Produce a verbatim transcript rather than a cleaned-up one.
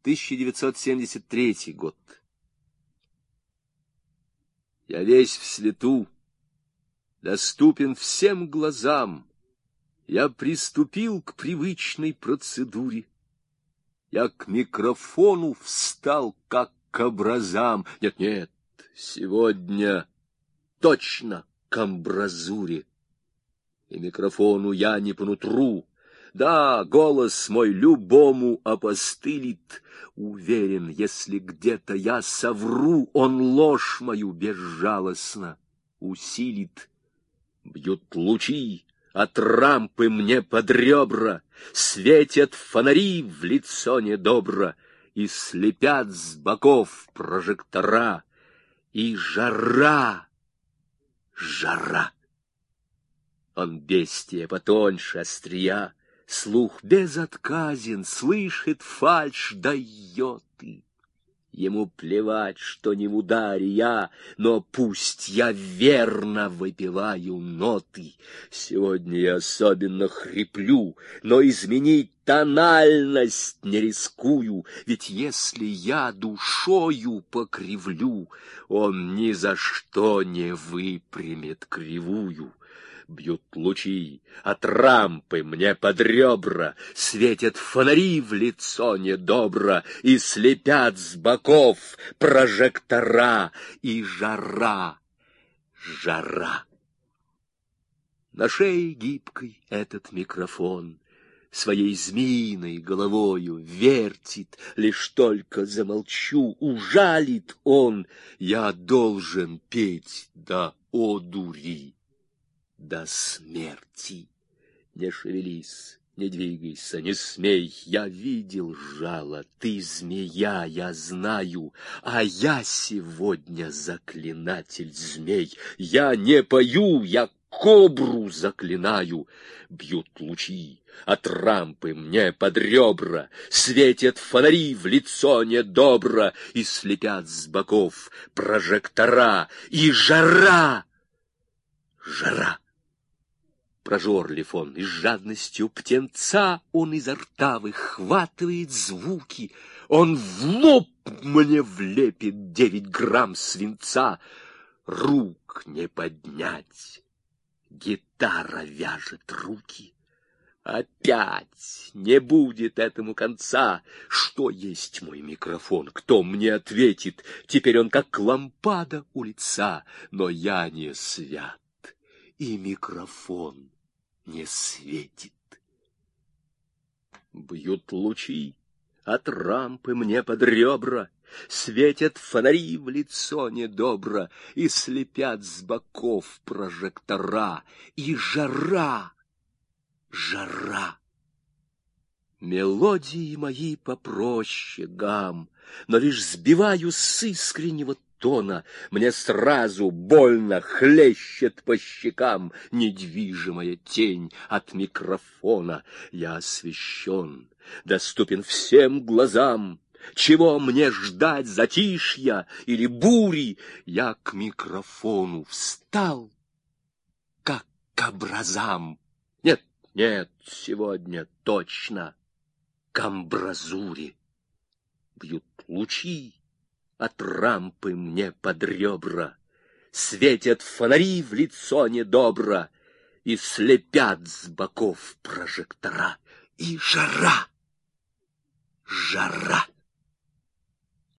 тысяча девятьсот семьдесят третий год. Я весь в свету, доступен всем глазам. Я приступил к привычной процедуре. Я к микрофону встал, как к образам. Нет-нет, сегодня точно к амбразуре. И микрофону я не по нутру. Да, голос мой любому опостылит. Уверен, если где-то я совру, он ложь мою безжалостно усилит. Бьют лучи от рампы мне под ребра, светят фонари в лицо недобро и слепят с боков прожектора. И жара, жара. Он бестия потоньше острия, слух безотказен, слышит фальшь, дает и. Ему плевать, что не в ударе я, но пусть я верно выпиваю ноты. Сегодня я особенно хриплю, но изменить тональность не рискую, ведь если я душою покривлю, он ни за что не выпрямит кривую. Бьют лучи от рампы мне под ребра, светят фонари в лицо недобро и слепят с боков прожектора. И жара, жара. На шее гибкой этот микрофон своей змеиной головою вертит, лишь только замолчу, ужалит он. Я должен петь до одури. До смерти. Не шевелись, не двигайся, не смей. Я видел жало, ты змея, я знаю, а я сегодня заклинатель змей. Я не пою, я кобру заклинаю. Бьют лучи от рампы мне под ребра, светят фонари в лицо недобро и слепят с боков прожектора. И жара, жара. Прожорлив он, и с жадностью птенца он изо рта выхватывает звуки. Он в лоб мне влепит девять грамм свинца. Рук не поднять, гитара вяжет руки. Опять не будет этому конца. Что есть мой микрофон? Кто мне ответит? Теперь он как лампада у лица, но я не свят, и микрофон не светит. Бьют лучи от рампы мне под ребра, светят фонари в лицо недобро и слепят с боков прожектора. И жара, жара. Мелодии мои попроще гам, но лишь сбиваю с искреннего тона. Мне сразу больно хлещет по щекам недвижимая тень от микрофона. Я освещен, доступен всем глазам. Чего мне ждать, затишья или бури? Я к микрофону встал, как к образам. Нет, нет, сегодня точно к амбразуре. Бьют лучи от рампы мне под ребра, светят фонари в лицо недобро и слепят с боков прожектора. И жара, жара.